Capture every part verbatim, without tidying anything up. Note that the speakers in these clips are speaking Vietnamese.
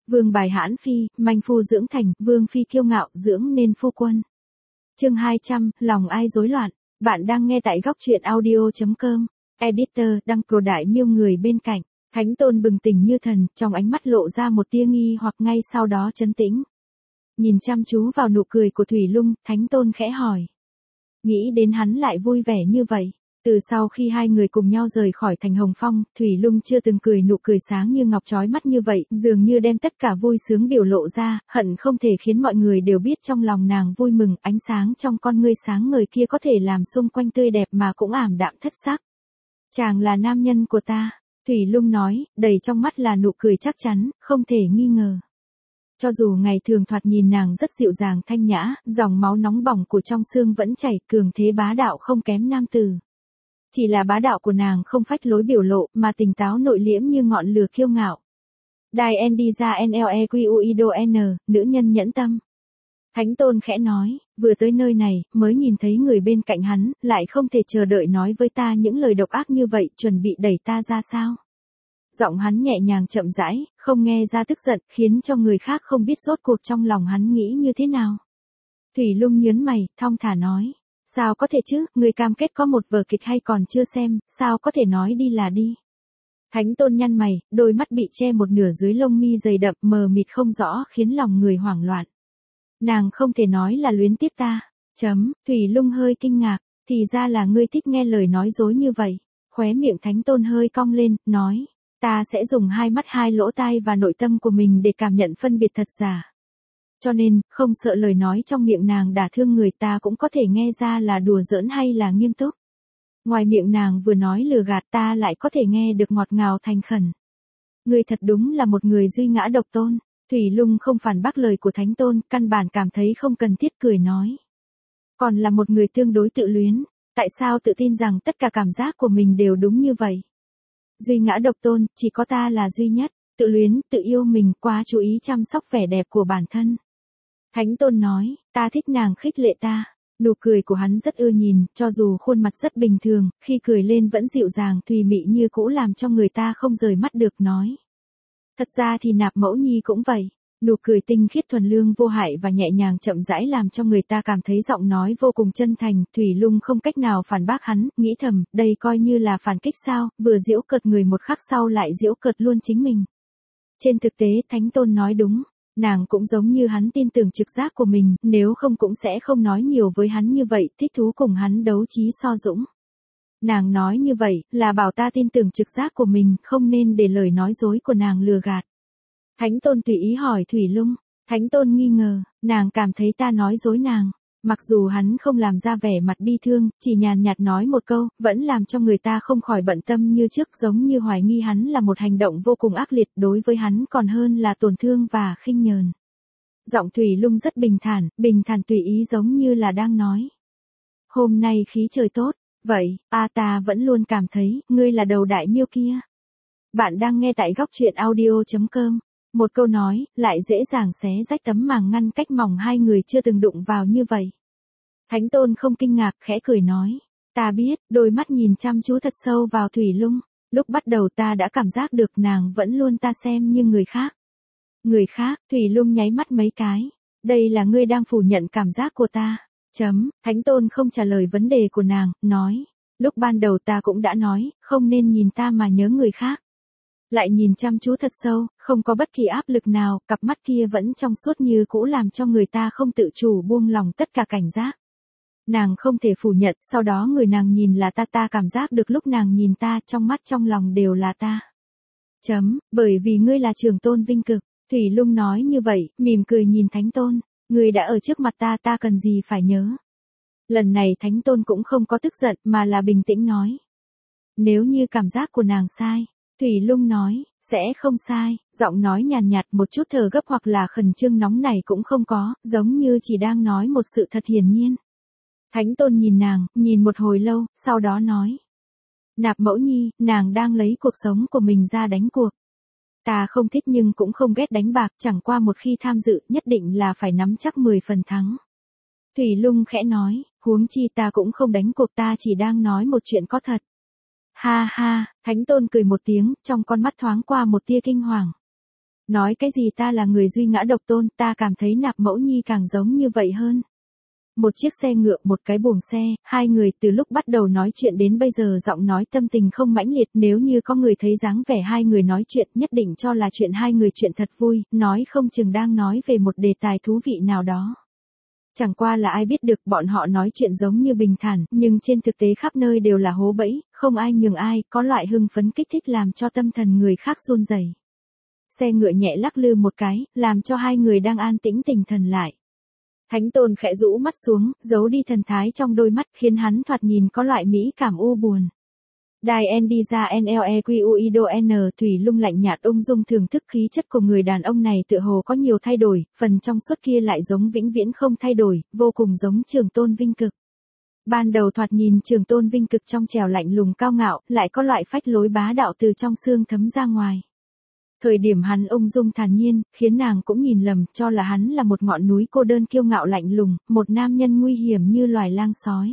Vương bài hãn phi, manh phu dưỡng thành, vương phi kiêu ngạo, dưỡng nên phu quân. Chương hai trăm, lòng ai rối loạn. Bạn đang nghe tại góc truyện audio chấm com. Editor, đăng pro đại miêu người bên cạnh. Thánh Tôn bừng tỉnh như thần, trong ánh mắt lộ ra một tia nghi hoặc ngay sau đó trấn tĩnh. Nhìn chăm chú vào nụ cười của Thủy Lung, Thánh Tôn khẽ hỏi. Nghĩ đến hắn lại vui vẻ như vậy. Từ sau khi hai người cùng nhau rời khỏi thành Hồng Phong, Thủy Lung chưa từng cười nụ cười sáng như ngọc chói mắt như vậy, dường như đem tất cả vui sướng biểu lộ ra, hận không thể khiến mọi người đều biết trong lòng nàng vui mừng, ánh sáng trong con ngươi sáng ngời kia có thể làm xung quanh tươi đẹp mà cũng ảm đạm thất sắc. Chàng là nam nhân của ta, Thủy Lung nói, đầy trong mắt là nụ cười chắc chắn, không thể nghi ngờ. Cho dù ngày thường thoạt nhìn nàng rất dịu dàng thanh nhã, dòng máu nóng bỏng của trong xương vẫn chảy, cường thế bá đạo không kém nam tử. Chỉ là bá đạo của nàng không phách lối biểu lộ, mà tỉnh táo nội liễm như ngọn lửa kiêu ngạo. Đài en đi ra nlequido n, nữ nhân nhẫn tâm. Thánh Tôn khẽ nói, vừa tới nơi này, mới nhìn thấy người bên cạnh hắn, lại không thể chờ đợi nói với ta những lời độc ác như vậy, chuẩn bị đẩy ta ra sao? Giọng hắn nhẹ nhàng chậm rãi, không nghe ra tức giận, khiến cho người khác không biết rốt cuộc trong lòng hắn nghĩ như thế nào. Thủy Lung nhớn mày, thong thả nói. Sao có thể chứ, người cam kết có một vở kịch hay còn chưa xem, sao có thể nói đi là đi. Thánh Tôn nhăn mày, đôi mắt bị che một nửa dưới lông mi dày đậm mờ mịt không rõ khiến lòng người hoảng loạn. Nàng không thể nói là luyến tiếc ta. Chấm, Thủy Lung hơi kinh ngạc, thì ra là ngươi thích nghe lời nói dối như vậy. Khóe miệng Thánh Tôn hơi cong lên, nói, ta sẽ dùng hai mắt hai lỗ tai và nội tâm của mình để cảm nhận phân biệt thật giả. Cho nên, không sợ lời nói trong miệng nàng đả thương người ta cũng có thể nghe ra là đùa giỡn hay là nghiêm túc. Ngoài miệng nàng vừa nói lừa gạt ta lại có thể nghe được ngọt ngào thành khẩn. Ngươi thật đúng là một người duy ngã độc tôn. Thủy Lung không phản bác lời của Thánh Tôn, căn bản cảm thấy không cần thiết cười nói. Còn là một người tương đối tự luyến, tại sao tự tin rằng tất cả cảm giác của mình đều đúng như vậy? Duy ngã độc tôn, chỉ có ta là duy nhất, tự luyến, tự yêu mình, quá chú ý chăm sóc vẻ đẹp của bản thân. Thánh Tôn nói, ta thích nàng khích lệ ta. Nụ cười của hắn rất ưa nhìn, cho dù khuôn mặt rất bình thường, khi cười lên vẫn dịu dàng thùy mị như cũ làm cho người ta không rời mắt được nói. Thật ra thì Nạp Mẫu Nhi cũng vậy. Nụ cười tinh khiết thuần lương vô hại và nhẹ nhàng chậm rãi làm cho người ta cảm thấy giọng nói vô cùng chân thành. Thủy Lung không cách nào phản bác hắn, nghĩ thầm, đây coi như là phản kích sao, vừa giễu cợt người một khắc sau lại giễu cợt luôn chính mình. Trên thực tế Thánh Tôn nói đúng. Nàng cũng giống như hắn tin tưởng trực giác của mình, nếu không cũng sẽ không nói nhiều với hắn như vậy, thích thú cùng hắn đấu trí so dũng. Nàng nói như vậy, là bảo ta tin tưởng trực giác của mình, không nên để lời nói dối của nàng lừa gạt. Thánh Tôn tùy ý hỏi Thủy Lung, Thánh Tôn nghi ngờ, nàng cảm thấy ta nói dối nàng. Mặc dù hắn không làm ra vẻ mặt bi thương, chỉ nhàn nhạt nói một câu, vẫn làm cho người ta không khỏi bận tâm như trước, giống như hoài nghi hắn là một hành động vô cùng ác liệt, đối với hắn còn hơn là tổn thương và khinh nhờn. Giọng Thủy Lung rất bình thản, bình thản tùy ý giống như là đang nói. Hôm nay khí trời tốt, vậy, a ta vẫn luôn cảm thấy, ngươi là đầu đại miêu kia. Bạn đang nghe tại góc truyện audio chấm com. Một câu nói, lại dễ dàng xé rách tấm màng ngăn cách mỏng hai người chưa từng đụng vào như vậy. Thánh Tôn không kinh ngạc, khẽ cười nói. Ta biết, đôi mắt nhìn chăm chú thật sâu vào Thủy Lung. Lúc bắt đầu ta đã cảm giác được nàng vẫn luôn ta xem như người khác. Người khác, Thủy Lung nháy mắt mấy cái. Đây là ngươi đang phủ nhận cảm giác của ta. Chấm, Thánh Tôn không trả lời vấn đề của nàng, nói. Lúc ban đầu ta cũng đã nói, không nên nhìn ta mà nhớ người khác. Lại nhìn chăm chú thật sâu, không có bất kỳ áp lực nào, cặp mắt kia vẫn trong suốt như cũ làm cho người ta không tự chủ buông lòng tất cả cảnh giác. Nàng không thể phủ nhận, sau đó người nàng nhìn là ta ta cảm giác được lúc nàng nhìn ta, trong mắt trong lòng đều là ta. Chấm, bởi vì ngươi là trường tôn vinh cực, Thủy Lung nói như vậy, mỉm cười nhìn Thánh Tôn, ngươi đã ở trước mặt ta ta cần gì phải nhớ. Lần này Thánh Tôn cũng không có tức giận mà là bình tĩnh nói. Nếu như cảm giác của nàng sai. Thủy Lung nói, sẽ không sai, giọng nói nhàn nhạt một chút thở gấp hoặc là khẩn trương nóng này cũng không có, giống như chỉ đang nói một sự thật hiển nhiên. Thánh Tôn nhìn nàng, nhìn một hồi lâu, sau đó nói. Nạp Mẫu Nhi, nàng đang lấy cuộc sống của mình ra đánh cuộc. Ta không thích nhưng cũng không ghét đánh bạc, chẳng qua một khi tham dự nhất định là phải nắm chắc mười phần thắng. Thủy Lung khẽ nói, huống chi ta cũng không đánh cuộc ta chỉ đang nói một chuyện có thật. Ha ha, Thánh Tôn cười một tiếng, trong con mắt thoáng qua một tia kinh hoàng. Nói cái gì ta là người duy ngã độc tôn, ta cảm thấy Nạp Mẫu Nhi càng giống như vậy hơn. Một chiếc xe ngựa, một cái buồng xe, hai người từ lúc bắt đầu nói chuyện đến bây giờ giọng nói tâm tình không mãnh liệt, nếu như có người thấy dáng vẻ hai người nói chuyện nhất định cho là chuyện hai người chuyện thật vui, nói không chừng đang nói về một đề tài thú vị nào đó. Chẳng qua là ai biết được bọn họ nói chuyện giống như bình thản, nhưng trên thực tế khắp nơi đều là hố bẫy, không ai nhường ai, có loại hưng phấn kích thích làm cho tâm thần người khác run rẩy. Xe ngựa nhẹ lắc lư một cái, làm cho hai người đang an tĩnh tỉnh thần lại. Thánh Tôn khẽ rũ mắt xuống, giấu đi thần thái trong đôi mắt khiến hắn thoạt nhìn có loại mỹ cảm u buồn. Đài en đi ra en lờ e quy u i đô n Thủy Lung lạnh nhạt ung dung thưởng thức khí chất của người đàn ông này tựa hồ có nhiều thay đổi, phần trong suốt kia lại giống vĩnh viễn không thay đổi, vô cùng giống Trường Tôn Vinh Cực. Ban đầu thoạt nhìn Trường Tôn Vinh Cực trong trẻo lạnh lùng cao ngạo, lại có loại phách lối bá đạo từ trong xương thấm ra ngoài. Thời điểm hắn ung dung thản nhiên, khiến nàng cũng nhìn lầm, cho là hắn là một ngọn núi cô đơn kiêu ngạo lạnh lùng, một nam nhân nguy hiểm như loài lang sói.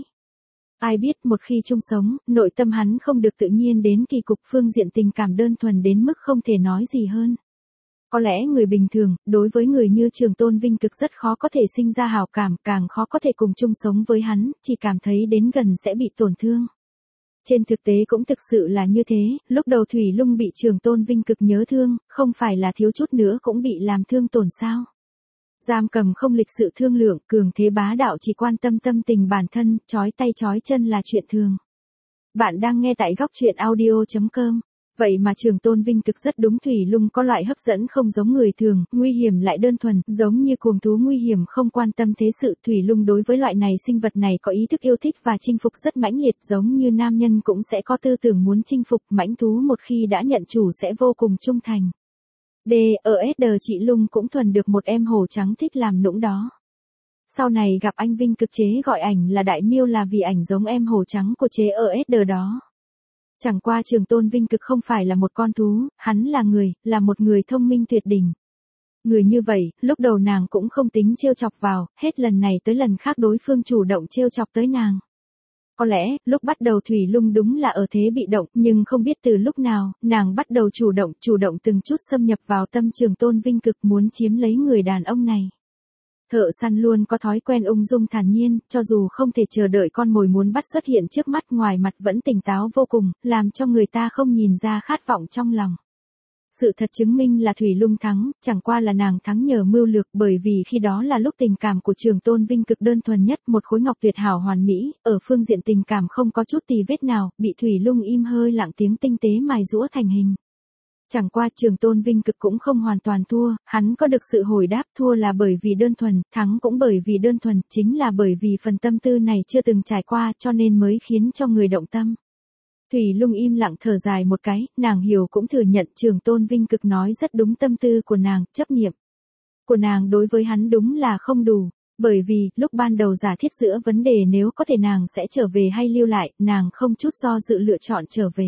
Ai biết một khi chung sống, nội tâm hắn không được tự nhiên đến kỳ cục, phương diện tình cảm đơn thuần đến mức không thể nói gì hơn. Có lẽ người bình thường, đối với người như Trường Tôn Vinh Cực rất khó có thể sinh ra hảo cảm, càng khó có thể cùng chung sống với hắn, chỉ cảm thấy đến gần sẽ bị tổn thương. Trên thực tế cũng thực sự là như thế, lúc đầu Thủy Lung bị Trường Tôn Vinh Cực nhớ thương, không phải là thiếu chút nữa cũng bị làm thương tổn sao. Giam cầm không lịch sự thương lượng, cường thế bá đạo chỉ quan tâm tâm tình bản thân, chói tay chói chân là chuyện thường. Bạn đang nghe tại góc truyện audio chấm com. Vậy mà Trường Tôn Vinh Cực rất đúng, Thủy Lung có loại hấp dẫn không giống người thường, nguy hiểm lại đơn thuần, giống như cuồng thú nguy hiểm không quan tâm thế sự. Thủy Lung đối với loại này sinh vật này có ý thức yêu thích và chinh phục rất mãnh liệt, giống như nam nhân cũng sẽ có tư tưởng muốn chinh phục, mãnh thú một khi đã nhận chủ sẽ vô cùng trung thành. D, ở ét đê chị Lung cũng thuần được một em hổ trắng thích làm nũng đó. Sau này gặp anh Vinh Cực chế gọi ảnh là Đại Miêu là vì ảnh giống em hổ trắng của chế ở ét đê đó. Chẳng qua Trường Tôn Vinh Cực không phải là một con thú, hắn là người, là một người thông minh tuyệt đỉnh. Người như vậy, lúc đầu nàng cũng không tính trêu chọc vào, hết lần này tới lần khác đối phương chủ động trêu chọc tới nàng. Có lẽ, lúc bắt đầu Thủy Lung đúng là ở thế bị động, nhưng không biết từ lúc nào, nàng bắt đầu chủ động, chủ động từng chút xâm nhập vào tâm Trường Tôn Vinh Cực muốn chiếm lấy người đàn ông này. Thợ săn luôn có thói quen ung dung thản nhiên, cho dù không thể chờ đợi con mồi muốn bắt xuất hiện trước mắt, ngoài mặt vẫn tỉnh táo vô cùng, làm cho người ta không nhìn ra khát vọng trong lòng. Sự thật chứng minh là Thủy Lung thắng, chẳng qua là nàng thắng nhờ mưu lược, bởi vì khi đó là lúc tình cảm của Trường Tôn Vinh Cực đơn thuần nhất, một khối ngọc tuyệt hảo hoàn mỹ, ở phương diện tình cảm không có chút tì vết nào, bị Thủy Lung im hơi lặng tiếng tinh tế mài giũa thành hình. Chẳng qua Trường Tôn Vinh Cực cũng không hoàn toàn thua, hắn có được sự hồi đáp, thua là bởi vì đơn thuần, thắng cũng bởi vì đơn thuần, chính là bởi vì phần tâm tư này chưa từng trải qua cho nên mới khiến cho người động tâm. Thủy Lung im lặng thở dài một cái, nàng hiểu cũng thừa nhận Trường Tôn Vinh Cực nói rất đúng, tâm tư của nàng, chấp niệm của nàng đối với hắn đúng là không đủ, bởi vì, lúc ban đầu giả thiết giữa vấn đề nếu có thể nàng sẽ trở về hay lưu lại, nàng không chút do dự lựa chọn trở về.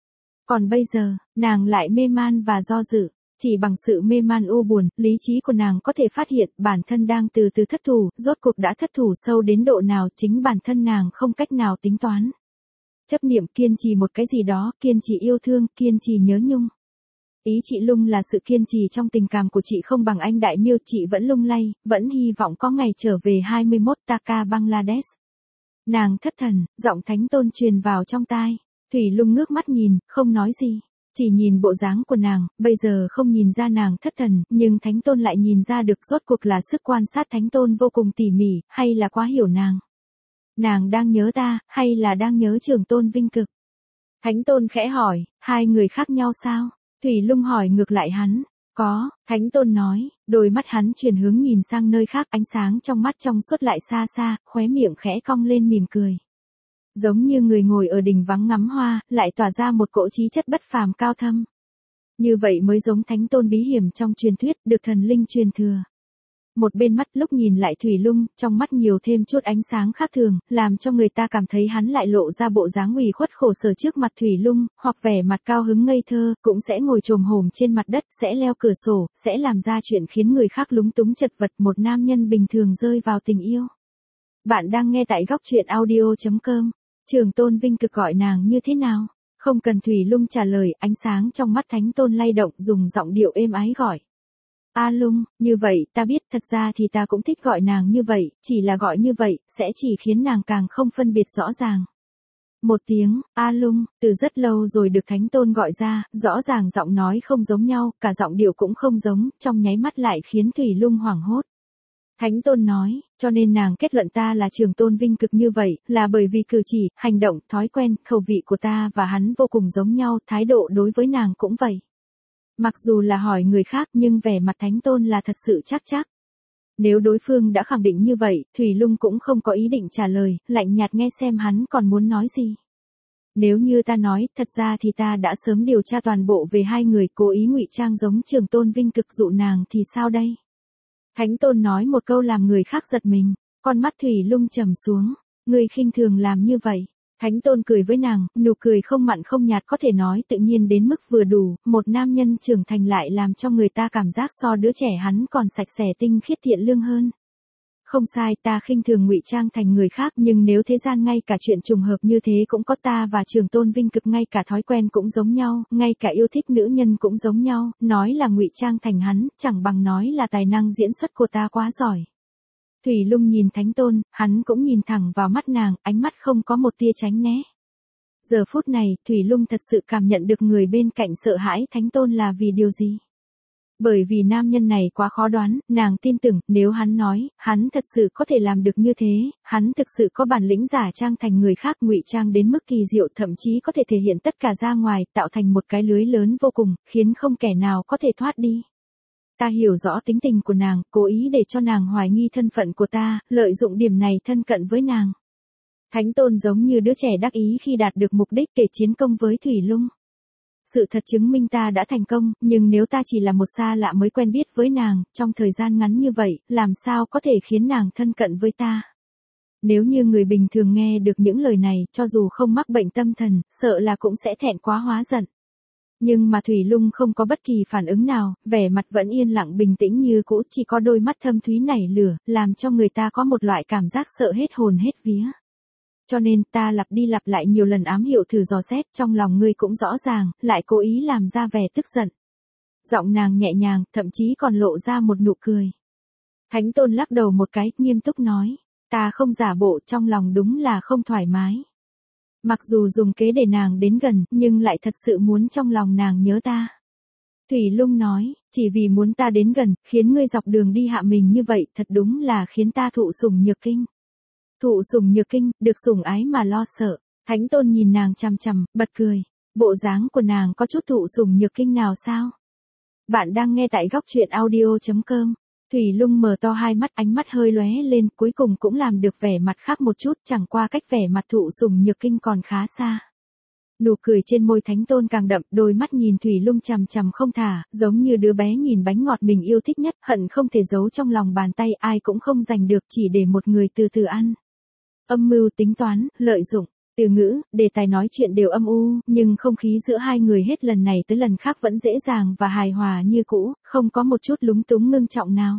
Còn bây giờ, nàng lại mê man và do dự, chỉ bằng sự mê man u buồn, lý trí của nàng có thể phát hiện bản thân đang từ từ thất thủ, rốt cuộc đã thất thủ sâu đến độ nào chính bản thân nàng không cách nào tính toán. Chấp niệm, kiên trì một cái gì đó, kiên trì yêu thương, kiên trì nhớ nhung. Ý chị Lung là sự kiên trì trong tình cảm của chị không bằng anh Đại Miêu, chị vẫn lung lay, vẫn hy vọng có ngày trở về hai mươi mốt Taka Bangladesh. Nàng thất thần, giọng Thánh Tôn truyền vào trong tai. Thủy Lung ngước mắt nhìn, không nói gì. Chỉ nhìn bộ dáng của nàng, bây giờ không nhìn ra nàng thất thần, nhưng Thánh Tôn lại nhìn ra được, rốt cuộc là sức quan sát Thánh Tôn vô cùng tỉ mỉ, hay là quá hiểu nàng. Nàng đang nhớ ta, hay là đang nhớ Trường Tôn Vinh Cực? Thánh Tôn khẽ hỏi, hai người khác nhau sao? Thủy Lung hỏi ngược lại hắn. Có, Thánh Tôn nói, đôi mắt hắn chuyển hướng nhìn sang nơi khác, ánh sáng trong mắt trong suốt lại xa xa, khóe miệng khẽ cong lên mỉm cười. Giống như người ngồi ở đỉnh vắng ngắm hoa, lại tỏa ra một cỗ trí chất bất phàm cao thâm. Như vậy mới giống Thánh Tôn bí hiểm trong truyền thuyết, được thần linh truyền thừa. Một bên mắt lúc nhìn lại Thủy Lung, trong mắt nhiều thêm chút ánh sáng khác thường, làm cho người ta cảm thấy hắn lại lộ ra bộ dáng ủy khuất khổ sở trước mặt Thủy Lung, hoặc vẻ mặt cao hứng ngây thơ, cũng sẽ ngồi chồm hổm trên mặt đất, sẽ leo cửa sổ, sẽ làm ra chuyện khiến người khác lúng túng chật vật, một nam nhân bình thường rơi vào tình yêu. Bạn đang nghe tại góc truyện audio chấm com. Trường Tôn Vinh Cực gọi nàng như thế nào? Không cần Thủy Lung trả lời, ánh sáng trong mắt Thánh Tôn lay động, dùng giọng điệu êm ái gọi. A Lung, như vậy ta biết, thật ra thì ta cũng thích gọi nàng như vậy, chỉ là gọi như vậy, sẽ chỉ khiến nàng càng không phân biệt rõ ràng. Một tiếng, A Lung, từ rất lâu rồi được Thánh Tôn gọi ra, rõ ràng giọng nói không giống nhau, cả giọng điệu cũng không giống, trong nháy mắt lại khiến Thủy Lung hoảng hốt. Thánh Tôn nói, cho nên nàng kết luận ta là Trường Tôn Vinh Cực như vậy, là bởi vì cử chỉ, hành động, thói quen, khẩu vị của ta và hắn vô cùng giống nhau, thái độ đối với nàng cũng vậy. Mặc dù là hỏi người khác nhưng vẻ mặt Thánh Tôn là thật sự chắc chắc. Nếu đối phương đã khẳng định như vậy, Thủy Lung cũng không có ý định trả lời, lạnh nhạt nghe xem hắn còn muốn nói gì. Nếu như ta nói, thật ra thì ta đã sớm điều tra toàn bộ về hai người cố ý ngụy trang giống Trường Tôn Vinh Cực dụ nàng thì sao đây? Thánh Tôn nói một câu làm người khác giật mình, con mắt Thủy Lung trầm xuống, người khinh thường làm như vậy. Thánh Tôn cười với nàng, nụ cười không mặn không nhạt có thể nói tự nhiên đến mức vừa đủ, một nam nhân trưởng thành lại làm cho người ta cảm giác so đứa trẻ hắn còn sạch sẽ tinh khiết thiện lương hơn. Không sai, ta khinh thường ngụy trang thành người khác, nhưng nếu thế gian ngay cả chuyện trùng hợp như thế cũng có, ta và Trường Tôn Vinh Cực ngay cả thói quen cũng giống nhau, ngay cả yêu thích nữ nhân cũng giống nhau, nói là ngụy trang thành hắn, chẳng bằng nói là tài năng diễn xuất của ta quá giỏi. Thủy Lung nhìn Thánh Tôn, hắn cũng nhìn thẳng vào mắt nàng, ánh mắt không có một tia tránh né. Giờ phút này, Thủy Lung thật sự cảm nhận được người bên cạnh sợ hãi Thánh Tôn là vì điều gì. Bởi vì nam nhân này quá khó đoán, nàng tin tưởng, nếu hắn nói, hắn thật sự có thể làm được như thế, hắn thực sự có bản lĩnh giả trang thành người khác, ngụy trang đến mức kỳ diệu, thậm chí có thể thể hiện tất cả ra ngoài, tạo thành một cái lưới lớn vô cùng, khiến không kẻ nào có thể thoát đi. Ta hiểu rõ tính tình của nàng, cố ý để cho nàng hoài nghi thân phận của ta, lợi dụng điểm này thân cận với nàng. Thánh Tôn giống như đứa trẻ đắc ý khi đạt được mục đích, kể chiến công với Thủy Lung. Sự thật chứng minh ta đã thành công, nhưng nếu ta chỉ là một xa lạ mới quen biết với nàng, trong thời gian ngắn như vậy, làm sao có thể khiến nàng thân cận với ta? Nếu như người bình thường nghe được những lời này, cho dù không mắc bệnh tâm thần, sợ là cũng sẽ thẹn quá hóa giận. Nhưng mà Thủy Lung không có bất kỳ phản ứng nào, vẻ mặt vẫn yên lặng bình tĩnh như cũ, chỉ có đôi mắt thâm thúy nảy lửa, làm cho người ta có một loại cảm giác sợ hết hồn hết vía. Cho nên ta lặp đi lặp lại nhiều lần ám hiệu thử dò xét, trong lòng ngươi cũng rõ ràng, lại cố ý làm ra vẻ tức giận. Giọng nàng nhẹ nhàng, thậm chí còn lộ ra một nụ cười. Thánh Tôn lắc đầu một cái, nghiêm túc nói, ta không giả bộ, trong lòng đúng là không thoải mái. Mặc dù dùng kế để nàng đến gần, nhưng lại thật sự muốn trong lòng nàng nhớ ta. Thủy Lung nói, chỉ vì muốn ta đến gần, khiến ngươi dọc đường đi hạ mình như vậy, thật đúng là khiến ta thụ sủng nhược kinh. Thụ sủng nhược kinh, được sủng ái mà lo sợ. Thánh Tôn nhìn nàng chằm chằm, bật cười. Bộ dáng của nàng có chút thụ sủng nhược kinh nào sao? Bạn đang nghe tại góc truyện audio chấm com. Thủy Lung mở to hai mắt, ánh mắt hơi lóe lên, cuối cùng cũng làm được vẻ mặt khác một chút, chẳng qua cách vẻ mặt thụ sủng nhược kinh còn khá xa. Nụ cười trên môi Thánh Tôn càng đậm, đôi mắt nhìn Thủy Lung chằm chằm không thả, giống như đứa bé nhìn bánh ngọt mình yêu thích nhất, hận không thể giấu trong lòng bàn tay, ai cũng không giành được, chỉ để một người từ từ ăn. Âm mưu, tính toán, lợi dụng, từ ngữ, đề tài nói chuyện đều âm u, nhưng không khí giữa hai người hết lần này tới lần khác vẫn dễ dàng và hài hòa như cũ, không có một chút lúng túng ngưng trọng nào.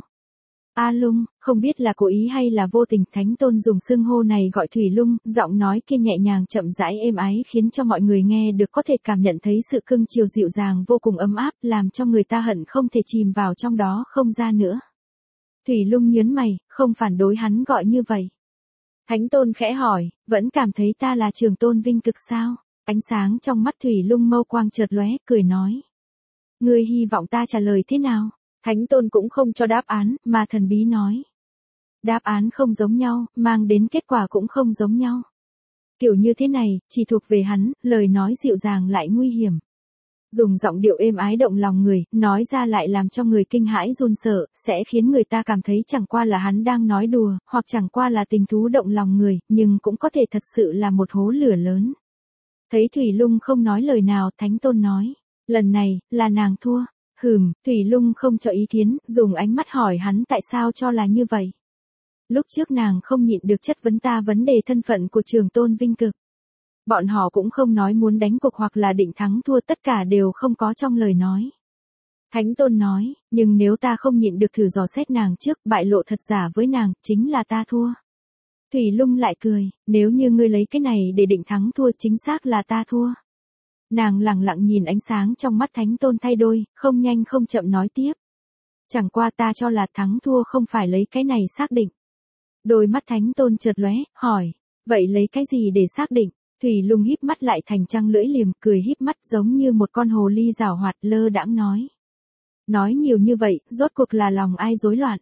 A Lung, không biết là cố ý hay là vô tình, Thánh Tôn dùng xưng hô này gọi Thủy Lung, giọng nói kia nhẹ nhàng chậm rãi êm ái khiến cho mọi người nghe được có thể cảm nhận thấy sự cưng chiều dịu dàng vô cùng ấm áp, làm cho người ta hận không thể chìm vào trong đó không ra nữa. Thủy Lung nhớn mày, không phản đối hắn gọi như vậy. Thánh Tôn khẽ hỏi, vẫn cảm thấy ta là Trường Tôn Vinh Cực sao? Ánh sáng trong mắt Thủy Lung mâu quang chợt lóe, cười nói. Ngươi hy vọng ta trả lời thế nào? Thánh Tôn cũng không cho đáp án, mà thần bí nói. Đáp án không giống nhau, mang đến kết quả cũng không giống nhau. Kiểu như thế này, chỉ thuộc về hắn, lời nói dịu dàng lại nguy hiểm. Dùng giọng điệu êm ái động lòng người, nói ra lại làm cho người kinh hãi run sợ, sẽ khiến người ta cảm thấy chẳng qua là hắn đang nói đùa, hoặc chẳng qua là tình thú động lòng người, nhưng cũng có thể thật sự là một hố lửa lớn. Thấy Thủy Lung không nói lời nào, Thánh Tôn nói, lần này, là nàng thua. Hừm, Thủy Lung không cho ý kiến, dùng ánh mắt hỏi hắn tại sao cho là như vậy. Lúc trước nàng không nhịn được chất vấn ta vấn đề thân phận của Trường Tôn Vinh Cực. Bọn họ cũng không nói muốn đánh cuộc hoặc là định thắng thua, tất cả đều không có trong lời nói. Thánh Tôn nói, nhưng nếu ta không nhịn được thử dò xét nàng trước, bại lộ thật giả với nàng, chính là ta thua. Thủy Lung lại cười, nếu như ngươi lấy cái này để định thắng thua, chính xác là ta thua. Nàng lặng lặng nhìn ánh sáng trong mắt Thánh Tôn thay đổi, không nhanh không chậm nói tiếp. Chẳng qua ta cho là thắng thua không phải lấy cái này xác định. Đôi mắt Thánh Tôn chợt lóe, hỏi, vậy lấy cái gì để xác định? Thủy Lung híp mắt lại thành trăng lưỡi liềm, cười híp mắt giống như một con hồ ly giảo hoạt, lơ đãng nói. Nói nhiều như vậy, rốt cuộc là lòng ai rối loạn?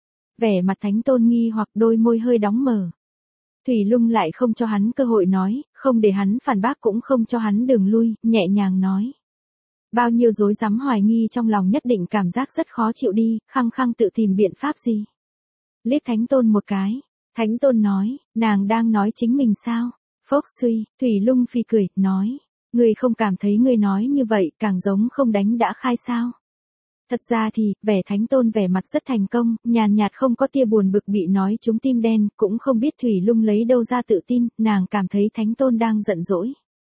Vẻ mặt Thánh Tôn nghi hoặc, đôi môi hơi đóng mờ. Thủy Lung lại không cho hắn cơ hội nói, không để hắn phản bác cũng không cho hắn đường lui, nhẹ nhàng nói. Bao nhiêu rối rắm hoài nghi trong lòng nhất định cảm giác rất khó chịu đi, khăng khăng tự tìm biện pháp gì. Liếc Thánh Tôn một cái, Thánh Tôn nói, nàng đang nói chính mình sao? Phốc suy, Thủy Lung phì cười, nói, ngươi không cảm thấy ngươi nói như vậy càng giống không đánh đã khai sao? Thật ra thì, vẻ Thánh Tôn vẻ mặt rất thành công, nhàn nhạt không có tia buồn bực bị nói trúng tim đen, cũng không biết Thủy Lung lấy đâu ra tự tin, nàng cảm thấy Thánh Tôn đang giận dỗi.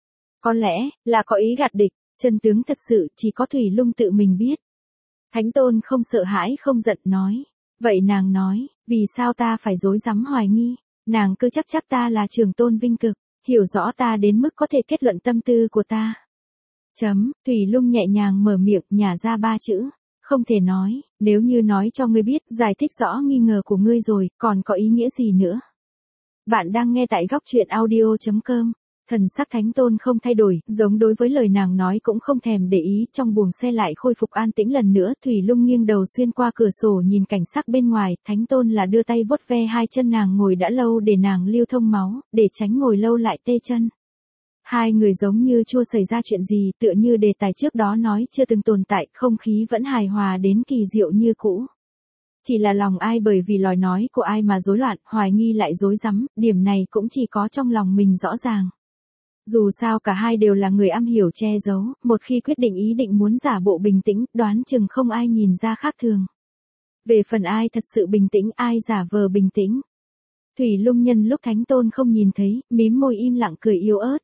Có lẽ, là có ý gạt địch, chân tướng thật sự chỉ có Thủy Lung tự mình biết. Thánh Tôn không sợ hãi không giận nói. Vậy nàng nói, vì sao ta phải dối rắm hoài nghi, nàng cứ chắc chắc ta là Trường Tôn Vinh Cực, hiểu rõ ta đến mức có thể kết luận tâm tư của ta. Chấm, Thủy Lung nhẹ nhàng mở miệng nhả ra ba chữ. Không thể nói, nếu như nói cho ngươi biết, giải thích rõ nghi ngờ của ngươi rồi, còn có ý nghĩa gì nữa? Bạn đang nghe tại góc truyện audio chấm com. Thần sắc Thánh Tôn không thay đổi, giống đối với lời nàng nói cũng không thèm để ý, trong buồng xe lại khôi phục an tĩnh lần nữa, Thủy Lung nghiêng đầu xuyên qua cửa sổ nhìn cảnh sắc bên ngoài, Thánh Tôn là đưa tay vuốt ve hai chân nàng ngồi đã lâu để nàng lưu thông máu, để tránh ngồi lâu lại tê chân. Hai người giống như chưa xảy ra chuyện gì, tựa như đề tài trước đó nói chưa từng tồn tại, không khí vẫn hài hòa đến kỳ diệu như cũ. Chỉ là lòng ai bởi vì lời nói của ai mà rối loạn, hoài nghi lại rối rắm, điểm này cũng chỉ có trong lòng mình rõ ràng. Dù sao cả hai đều là người am hiểu che giấu, một khi quyết định ý định muốn giả bộ bình tĩnh, đoán chừng không ai nhìn ra khác thường. Về phần ai thật sự bình tĩnh, ai giả vờ bình tĩnh. Thủy Lung nhân lúc Thánh Tôn không nhìn thấy, mím môi im lặng cười yếu ớt.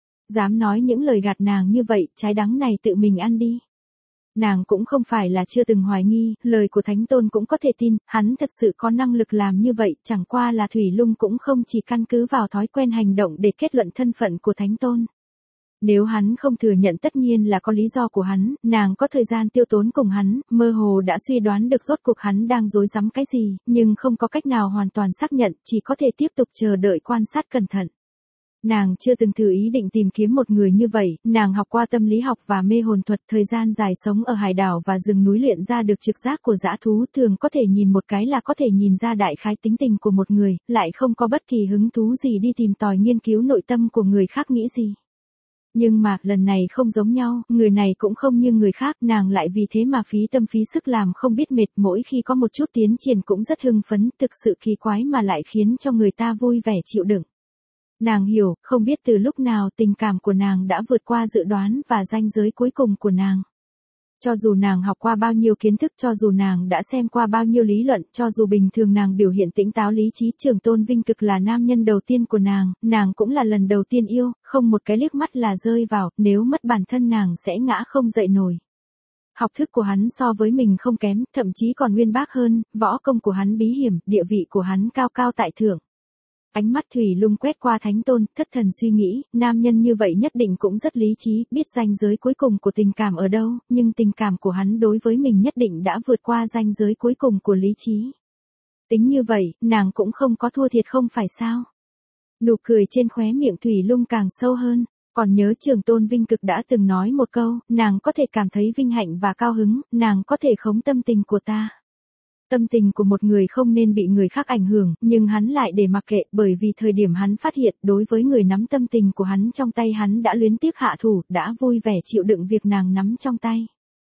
Dám nói những lời gạt nàng như vậy, trái đắng này tự mình ăn đi. Nàng cũng không phải là chưa từng hoài nghi, lời của Thánh Tôn cũng có thể tin, hắn thật sự có năng lực làm như vậy, chẳng qua là Thủy Lung cũng không chỉ căn cứ vào thói quen hành động để kết luận thân phận của Thánh Tôn. Nếu hắn không thừa nhận tất nhiên là có lý do của hắn, nàng có thời gian tiêu tốn cùng hắn, mơ hồ đã suy đoán được rốt cuộc hắn đang dối rắm cái gì, nhưng không có cách nào hoàn toàn xác nhận, chỉ có thể tiếp tục chờ đợi quan sát cẩn thận. Nàng chưa từng thử ý định tìm kiếm một người như vậy, nàng học qua tâm lý học và mê hồn thuật, thời gian dài sống ở hải đảo và rừng núi luyện ra được trực giác của dã thú, thường có thể nhìn một cái là có thể nhìn ra đại khái tính tình của một người, lại không có bất kỳ hứng thú gì đi tìm tòi nghiên cứu nội tâm của người khác nghĩ gì. Nhưng mà, lần này không giống nhau, người này cũng không như người khác, nàng lại vì thế mà phí tâm phí sức làm không biết mệt, mỗi khi có một chút tiến triển cũng rất hưng phấn, thực sự kỳ quái mà lại khiến cho người ta vui vẻ chịu đựng. Nàng hiểu, không biết từ lúc nào tình cảm của nàng đã vượt qua dự đoán và ranh giới cuối cùng của nàng. Cho dù nàng học qua bao nhiêu kiến thức, cho dù nàng đã xem qua bao nhiêu lý luận, cho dù bình thường nàng biểu hiện tĩnh táo lý trí, Trường Tôn Vinh Cực là nam nhân đầu tiên của nàng, nàng cũng là lần đầu tiên yêu, không một cái liếc mắt là rơi vào, nếu mất bản thân nàng sẽ ngã không dậy nổi. Học thức của hắn so với mình không kém, thậm chí còn uyên bác hơn, võ công của hắn bí hiểm, địa vị của hắn cao cao tại thượng. Ánh mắt Thủy Lung quét qua Thánh Tôn, thất thần suy nghĩ, nam nhân như vậy nhất định cũng rất lý trí, biết ranh giới cuối cùng của tình cảm ở đâu, nhưng tình cảm của hắn đối với mình nhất định đã vượt qua ranh giới cuối cùng của lý trí. Tính như vậy, nàng cũng không có thua thiệt không phải sao? Nụ cười trên khóe miệng Thủy Lung càng sâu hơn, còn nhớ Trường Tôn Vinh Cực đã từng nói một câu, nàng có thể cảm thấy vinh hạnh và cao hứng, nàng có thể khống tâm tình của ta. Tâm tình của một người không nên bị người khác ảnh hưởng, nhưng hắn lại để mặc kệ, bởi vì thời điểm hắn phát hiện đối với người nắm tâm tình của hắn trong tay hắn đã luyến tiếc hạ thủ, đã vui vẻ chịu đựng việc nàng nắm trong tay.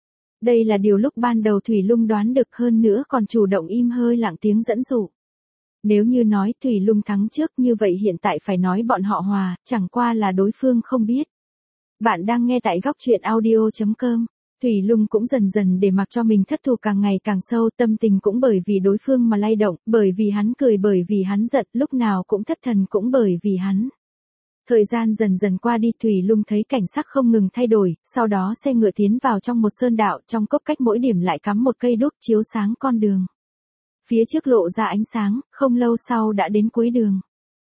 Đây là điều lúc ban đầu Thủy Lung đoán được, hơn nữa còn chủ động im hơi lặng tiếng dẫn dụ. Nếu như nói Thủy Lung thắng trước như vậy hiện tại phải nói bọn họ hòa, chẳng qua là đối phương không biết. Bạn đang nghe tại góc truyện audio chấm com. Thủy Lung cũng dần dần để mặc cho mình thất thù càng ngày càng sâu, tâm tình cũng bởi vì đối phương mà lay động, bởi vì hắn cười, bởi vì hắn giận, lúc nào cũng thất thần cũng bởi vì hắn. Thời gian dần dần qua đi, Thủy Lung thấy cảnh sắc không ngừng thay đổi, sau đó xe ngựa tiến vào trong một sơn đạo, trong cốc cách mỗi điểm lại cắm một cây đuốc chiếu sáng con đường. Phía trước lộ ra ánh sáng, không lâu sau đã đến cuối đường.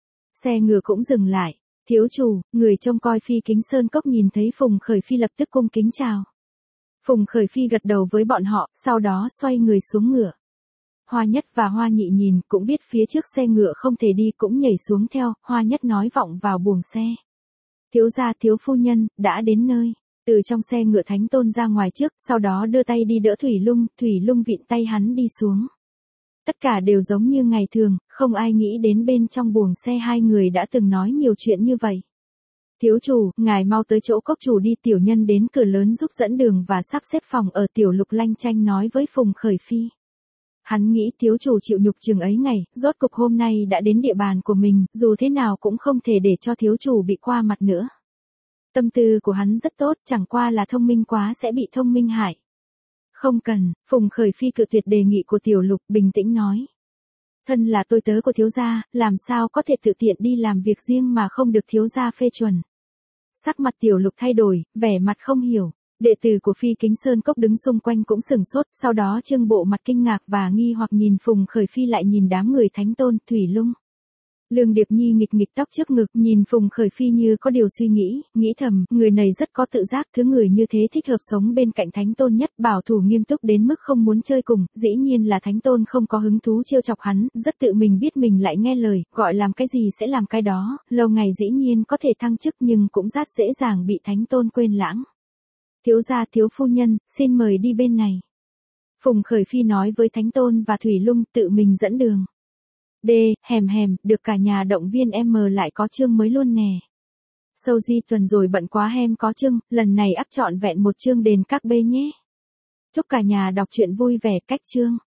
Xe ngựa cũng dừng lại, thiếu chủ, người trông coi phi kính sơn cốc nhìn thấy Phùng Khởi Phi lập tức cung kính chào. Phùng Khởi Phi gật đầu với bọn họ, sau đó xoay người xuống ngựa. Hoa Nhất và Hoa Nhị nhìn, cũng biết phía trước xe ngựa không thể đi cũng nhảy xuống theo, Hoa Nhất nói vọng vào buồng xe. Thiếu gia thiếu phu nhân, đã đến nơi. Từ trong xe ngựa Thánh Tôn ra ngoài trước, sau đó đưa tay đi đỡ Thủy Lung, Thủy Lung vịn tay hắn đi xuống. Tất cả đều giống như ngày thường, không ai nghĩ đến bên trong buồng xe hai người đã từng nói nhiều chuyện như vậy. Thiếu chủ, ngài mau tới chỗ cốc chủ đi, tiểu nhân đến cửa lớn giúp dẫn đường và sắp xếp phòng ở. Tiểu Lục lanh chanh nói với Phùng Khởi Phi. Hắn nghĩ thiếu chủ chịu nhục chừng ấy ngày, rốt cục hôm nay đã đến địa bàn của mình, dù thế nào cũng không thể để cho thiếu chủ bị qua mặt nữa. Tâm tư của hắn rất tốt, chẳng qua là thông minh quá sẽ bị thông minh hại. Không cần, Phùng Khởi Phi cự tuyệt đề nghị của Tiểu Lục, bình tĩnh nói. Thân là tôi tớ của thiếu gia, làm sao có thể tự tiện đi làm việc riêng mà không được thiếu gia phê chuẩn. Sắc mặt Tiểu Lục thay đổi, vẻ mặt không hiểu. Đệ tử của Phi Kính Sơn Cốc đứng xung quanh cũng sửng sốt, sau đó trương bộ mặt kinh ngạc và nghi hoặc nhìn Phùng Khởi Phi lại nhìn đám người Thánh Tôn, Thủy Lung. Lương Điệp Nhi nghịch nghịch tóc trước ngực, nhìn Phùng Khởi Phi như có điều suy nghĩ, nghĩ thầm, người này rất có tự giác, thứ người như thế thích hợp sống bên cạnh Thánh Tôn nhất, bảo thủ nghiêm túc đến mức không muốn chơi cùng, dĩ nhiên là Thánh Tôn không có hứng thú trêu chọc hắn, rất tự mình biết mình lại nghe lời, gọi làm cái gì sẽ làm cái đó, lâu ngày dĩ nhiên có thể thăng chức nhưng cũng rất dễ dàng bị Thánh Tôn quên lãng. Thiếu gia thiếu phu nhân, xin mời đi bên này. Phùng Khởi Phi nói với Thánh Tôn và Thủy Lung, tự mình dẫn đường. D, hèm hèm, được cả nhà động viên em mờ lại có chương mới luôn nè. Sâu di tuần rồi bận quá hem có chương, lần này ắp trọn vẹn một chương đền các bê nhé. Chúc cả nhà đọc truyện vui vẻ. Cách chương.